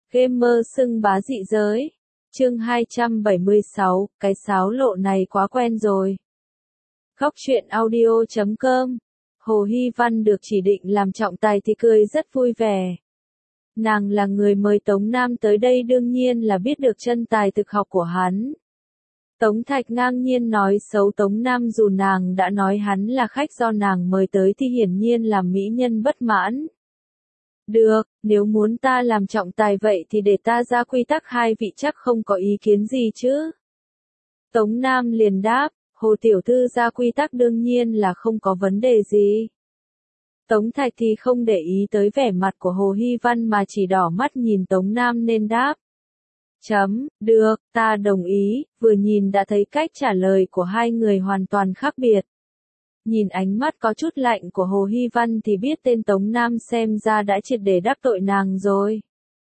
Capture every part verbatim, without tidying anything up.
Gamer xưng bá dị giới. Chương hai trăm bảy mươi sáu, cái sáo lộ này quá quen rồi. Góc truyện audio chấm com. Hồ Hy Văn được chỉ định làm trọng tài thì cười rất vui vẻ. Nàng là người mời Tống Nam tới đây đương nhiên là biết được chân tài thực học của hắn. Tống Thạch ngang nhiên nói xấu Tống Nam dù nàng đã nói hắn là khách do nàng mời tới thì hiển nhiên làm mỹ nhân bất mãn. Được, nếu muốn ta làm trọng tài vậy thì để ta ra quy tắc hai vị chắc không có ý kiến gì chứ. Tống Nam liền đáp, Hồ tiểu thư ra quy tắc đương nhiên là không có vấn đề gì. Tống Thạch thì không để ý tới vẻ mặt của Hồ Hy Văn mà chỉ đỏ mắt nhìn Tống Nam nên đáp. Chấm, được, ta đồng ý, vừa nhìn đã thấy cách trả lời của hai người hoàn toàn khác biệt. Nhìn ánh mắt có chút lạnh của Hồ Hy Văn thì biết tên Tống Nam xem ra đã triệt để đắc tội nàng rồi.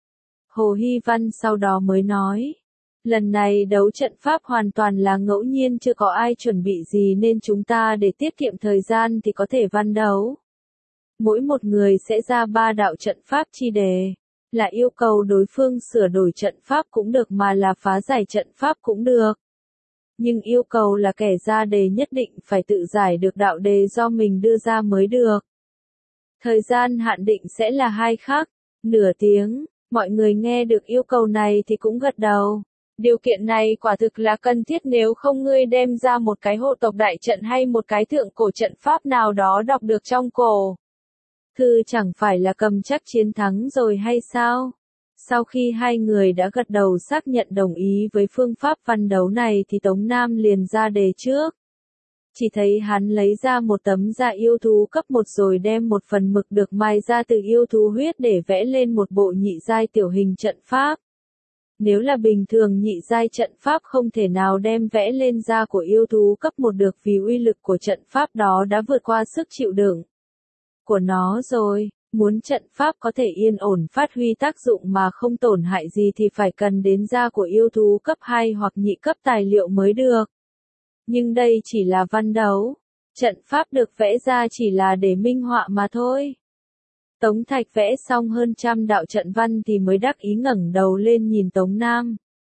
Hồ Hy Văn sau đó mới nói, lần này đấu trận pháp hoàn toàn là ngẫu nhiên chưa có ai chuẩn bị gì nên chúng ta để tiết kiệm thời gian thì có thể văn đấu. Mỗi một người sẽ ra ba đạo trận pháp chi đề, là yêu cầu đối phương sửa đổi trận pháp cũng được mà là phá giải trận pháp cũng được. Nhưng yêu cầu là kẻ ra đề nhất định phải tự giải được đạo đề do mình đưa ra mới được. Thời gian hạn định sẽ là hai khắc, nửa tiếng, mọi người nghe được yêu cầu này thì cũng gật đầu. Điều kiện này quả thực là cần thiết nếu không ngươi đem ra một cái hộ tộc đại trận hay một cái thượng cổ trận pháp nào đó đọc được trong cổ thư chẳng phải là cầm chắc chiến thắng rồi hay sao? Sau khi hai người đã gật đầu xác nhận đồng ý với phương pháp văn đấu này thì Tống Nam liền ra đề trước. Chỉ thấy hắn lấy ra một tấm da yêu thú cấp một rồi đem một phần mực được mài ra từ yêu thú huyết để vẽ lên một bộ nhị giai tiểu hình trận pháp. Nếu là bình thường nhị giai trận pháp không thể nào đem vẽ lên da của yêu thú cấp một được vì uy lực của trận pháp đó đã vượt qua sức chịu đựng của nó rồi. Muốn trận pháp có thể yên ổn phát huy tác dụng mà không tổn hại gì thì phải cần đến da của yêu thú cấp hai hoặc nhị cấp tài liệu mới được. Nhưng đây chỉ là văn đấu. Trận pháp được vẽ ra chỉ là để minh họa mà thôi. Tống Thạch vẽ xong hơn trăm đạo trận văn thì mới đắc ý ngẩng đầu lên nhìn Tống Nam.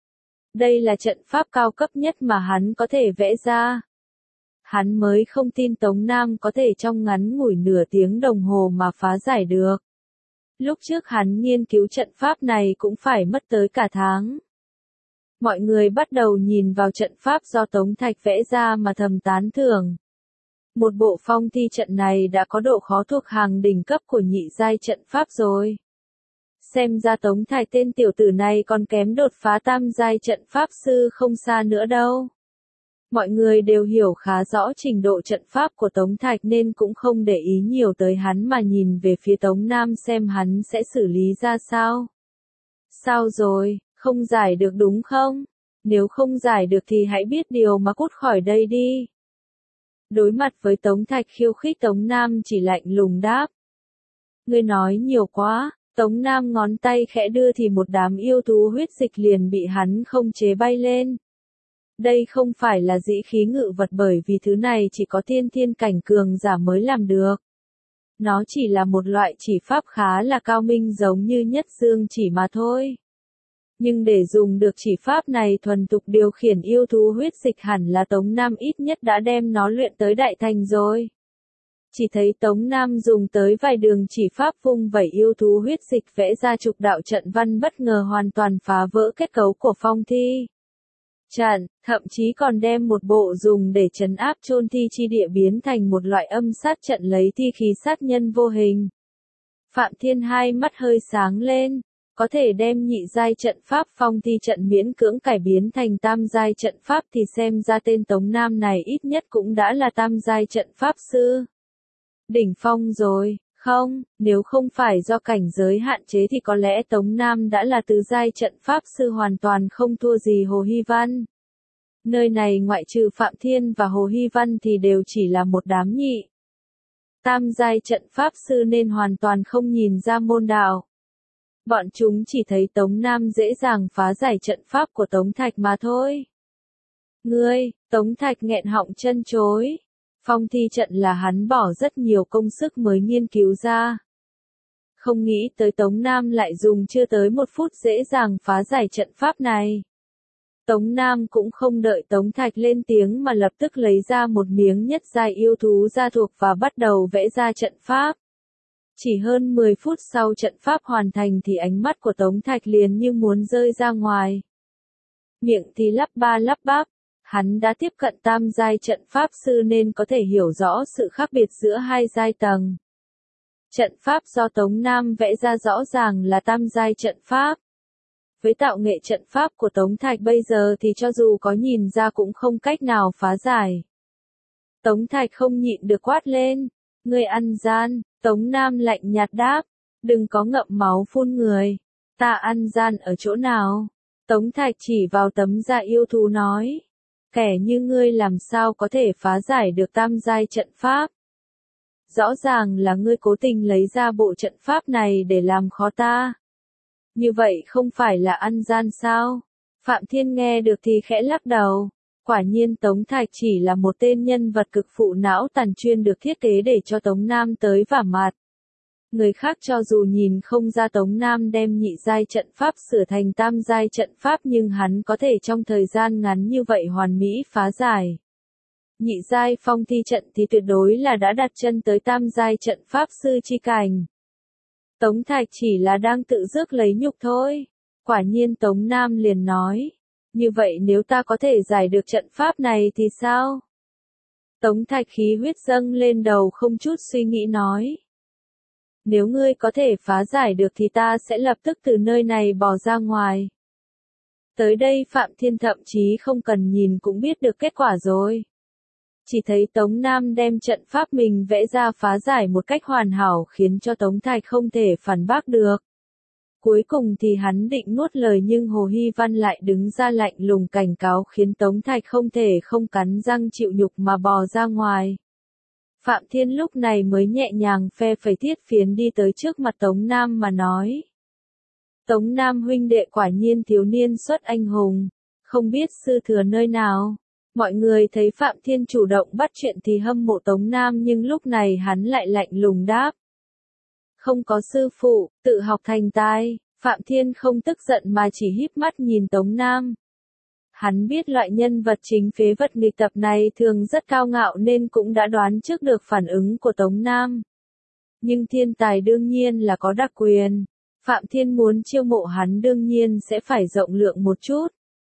Đây là trận pháp cao cấp nhất mà hắn có thể vẽ ra. Hắn mới không tin Tống Nam có thể trong ngắn ngủi nửa tiếng đồng hồ mà phá giải được. Lúc trước hắn nghiên cứu trận pháp này cũng phải mất tới cả tháng. Mọi người bắt đầu nhìn vào trận pháp do Tống Thạch vẽ ra mà thầm tán thưởng. Một bộ phong thi trận này đã có độ khó thuộc hàng đỉnh cấp của nhị giai trận pháp rồi. Xem ra Tống Thạch tên tiểu tử này còn kém đột phá tam giai trận pháp sư không xa nữa đâu. Mọi người đều hiểu khá rõ trình độ trận pháp của Tống Thạch nên cũng không để ý nhiều tới hắn mà nhìn về phía Tống Nam xem hắn sẽ xử lý ra sao. Sao rồi, không giải được đúng không? Nếu không giải được thì hãy biết điều mà cút khỏi đây đi. Đối mặt với Tống Thạch khiêu khích Tống Nam chỉ lạnh lùng đáp. Ngươi nói nhiều quá, Tống Nam ngón tay khẽ đưa thì một đám yêu thú huyết dịch liền bị hắn không chế bay lên. Đây không phải là dĩ khí ngự vật bởi vì thứ này chỉ có tiên thiên cảnh cường giả mới làm được. Nó chỉ là một loại chỉ pháp khá là cao minh giống như nhất dương chỉ mà thôi. Nhưng để dùng được chỉ pháp này thuần thục điều khiển yêu thú huyết dịch hẳn là Tống Nam ít nhất đã đem nó luyện tới đại thành rồi. Chỉ thấy Tống Nam dùng tới vài đường chỉ pháp vung vẩy yêu thú huyết dịch vẽ ra chục đạo trận văn bất ngờ hoàn toàn phá vỡ kết cấu của phong thi trận, thậm chí còn đem một bộ dùng để trấn áp chôn thi chi địa biến thành một loại âm sát trận lấy thi khí sát nhân vô hình. Phạm Thiên hai mắt hơi sáng lên, có thể đem nhị giai trận pháp phong thi trận miễn cưỡng cải biến thành tam giai trận pháp thì xem ra tên Tống Nam này ít nhất cũng đã là tam giai trận pháp sư. Đỉnh phong rồi, không, nếu không phải do cảnh giới hạn chế thì có lẽ Tống Nam đã là tứ giai trận pháp sư hoàn toàn không thua gì Hồ Hy Văn. Nơi này ngoại trừ Phạm Thiên và Hồ Hy Văn thì đều chỉ là một đám nhị tam giai trận pháp sư nên hoàn toàn không nhìn ra môn đạo. Bọn chúng chỉ thấy Tống Nam dễ dàng phá giải trận pháp của Tống Thạch mà thôi. Ngươi, Tống Thạch nghẹn họng chân chối. Phong thi trận là hắn bỏ rất nhiều công sức mới nghiên cứu ra. Không nghĩ tới Tống Nam lại dùng chưa tới một phút dễ dàng phá giải trận pháp này. Tống Nam cũng không đợi Tống Thạch lên tiếng mà lập tức lấy ra một miếng nhất giai yêu thú gia thuộc và bắt đầu vẽ ra trận pháp. Chỉ hơn mười phút sau trận pháp hoàn thành thì ánh mắt của Tống Thạch liền như muốn rơi ra ngoài. Miệng thì lắp ba lắp bắp, hắn đã tiếp cận tam giai trận pháp sư nên có thể hiểu rõ sự khác biệt giữa hai giai tầng. Trận pháp do Tống Nam vẽ ra rõ ràng là tam giai trận pháp. Với tạo nghệ trận pháp của Tống Thạch bây giờ thì cho dù có nhìn ra cũng không cách nào phá giải. Tống Thạch không nhịn được quát lên, ngươi ăn gian. Tống Nam lạnh nhạt đáp, đừng có ngậm máu phun người, ta ăn gian ở chỗ nào? Tống Thạch chỉ vào tấm da yêu thú nói, kẻ như ngươi làm sao có thể phá giải được tam giai trận pháp? Rõ ràng là ngươi cố tình lấy ra bộ trận pháp này để làm khó ta. Như vậy không phải là ăn gian sao? Phạm Thiên nghe được thì khẽ lắc đầu. Quả nhiên Tống Thạch chỉ là một tên nhân vật cực phụ não tàn chuyên được thiết kế để cho Tống Nam tới vả mặt. Người khác cho dù nhìn không ra Tống Nam đem nhị giai trận pháp sửa thành tam giai trận pháp nhưng hắn có thể trong thời gian ngắn như vậy hoàn mỹ phá giải. Nhị giai phong thi trận thì tuyệt đối là đã đặt chân tới tam giai trận pháp sư chi cảnh. Tống Thạch chỉ là đang tự rước lấy nhục thôi. Quả nhiên Tống Nam liền nói. Như vậy nếu ta có thể giải được trận pháp này thì sao? Tống Thạch khí huyết dâng lên đầu không chút suy nghĩ nói. Nếu ngươi có thể phá giải được thì ta sẽ lập tức từ nơi này bỏ ra ngoài. Tới đây Phạm Thiên thậm chí không cần nhìn cũng biết được kết quả rồi. Chỉ thấy Tống Nam đem trận pháp mình vẽ ra phá giải một cách hoàn hảo khiến cho Tống Thạch không thể phản bác được. Cuối cùng thì hắn định nuốt lời nhưng Hồ Hy Văn lại đứng ra lạnh lùng cảnh cáo khiến Tống Thạch không thể không cắn răng chịu nhục mà bò ra ngoài. Phạm Thiên lúc này mới nhẹ nhàng phe phẩy thiết phiến đi tới trước mặt Tống Nam mà nói. Tống Nam huynh đệ quả nhiên thiếu niên xuất anh hùng, không biết sư thừa nơi nào. Mọi người thấy Phạm Thiên chủ động bắt chuyện thì hâm mộ Tống Nam nhưng lúc này hắn lại lạnh lùng đáp. Không có sư phụ, tự học thành tài. Phạm Thiên không tức giận mà chỉ híp mắt nhìn Tống Nam. Hắn biết loại nhân vật chính phế vật nghịch tập này thường rất cao ngạo nên cũng đã đoán trước được phản ứng của Tống Nam. Nhưng thiên tài đương nhiên là có đặc quyền. Phạm Thiên muốn chiêu mộ hắn đương nhiên sẽ phải rộng lượng một chút.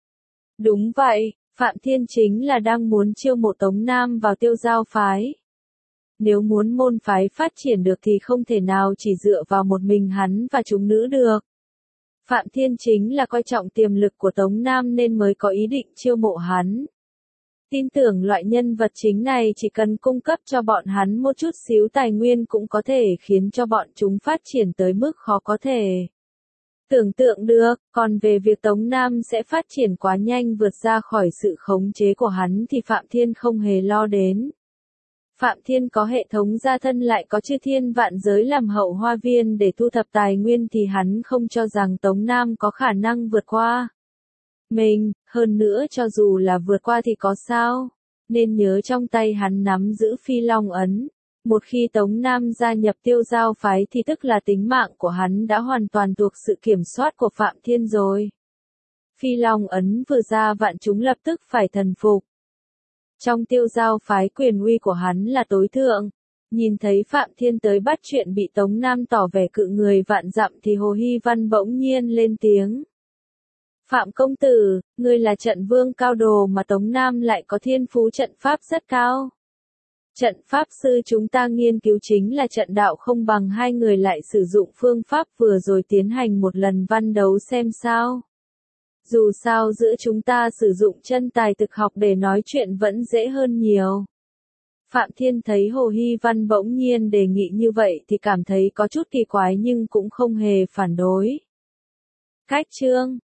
Đúng vậy, Phạm Thiên chính là đang muốn chiêu mộ Tống Nam vào Tiêu Giao phái. Nếu muốn môn phái phát triển được thì không thể nào chỉ dựa vào một mình hắn và chúng nữ được. Phạm Thiên chính là coi trọng tiềm lực của Tống Nam nên mới có ý định chiêu mộ hắn. Tin tưởng loại nhân vật chính này chỉ cần cung cấp cho bọn hắn một chút xíu tài nguyên cũng có thể khiến cho bọn chúng phát triển tới mức khó có thể tưởng tượng được, còn về việc Tống Nam sẽ phát triển quá nhanh vượt ra khỏi sự khống chế của hắn thì Phạm Thiên không hề lo đến. Phạm Thiên có hệ thống gia thân lại có chư thiên vạn giới làm hậu hoa viên để thu thập tài nguyên thì hắn không cho rằng Tống Nam có khả năng vượt qua mình, hơn nữa cho dù là vượt qua thì có sao, nên nhớ trong tay hắn nắm giữ Phi Long ấn. Một khi Tống Nam gia nhập Tiêu Giao phái thì tức là tính mạng của hắn đã hoàn toàn thuộc sự kiểm soát của Phạm Thiên rồi. Phi Long ấn vừa ra vạn chúng lập tức phải thần phục. Trong Tiêu Giao phái quyền uy của hắn là tối thượng. Nhìn thấy Phạm Thiên tới bắt chuyện bị Tống Nam tỏ vẻ cự người vạn dặm thì Hồ Hy Văn bỗng nhiên lên tiếng. Phạm công tử, ngươi là trận vương cao đồ mà Tống Nam lại có thiên phú trận pháp rất cao. Trận pháp sư chúng ta nghiên cứu chính là trận đạo không bằng hai người lại sử dụng phương pháp vừa rồi tiến hành một lần văn đấu xem sao. Dù sao giữa chúng ta sử dụng chân tài thực học để nói chuyện vẫn dễ hơn nhiều. Phạm Thiên thấy Hồ Hy Văn bỗng nhiên đề nghị như vậy thì cảm thấy có chút kỳ quái nhưng cũng không hề phản đối. Cách chương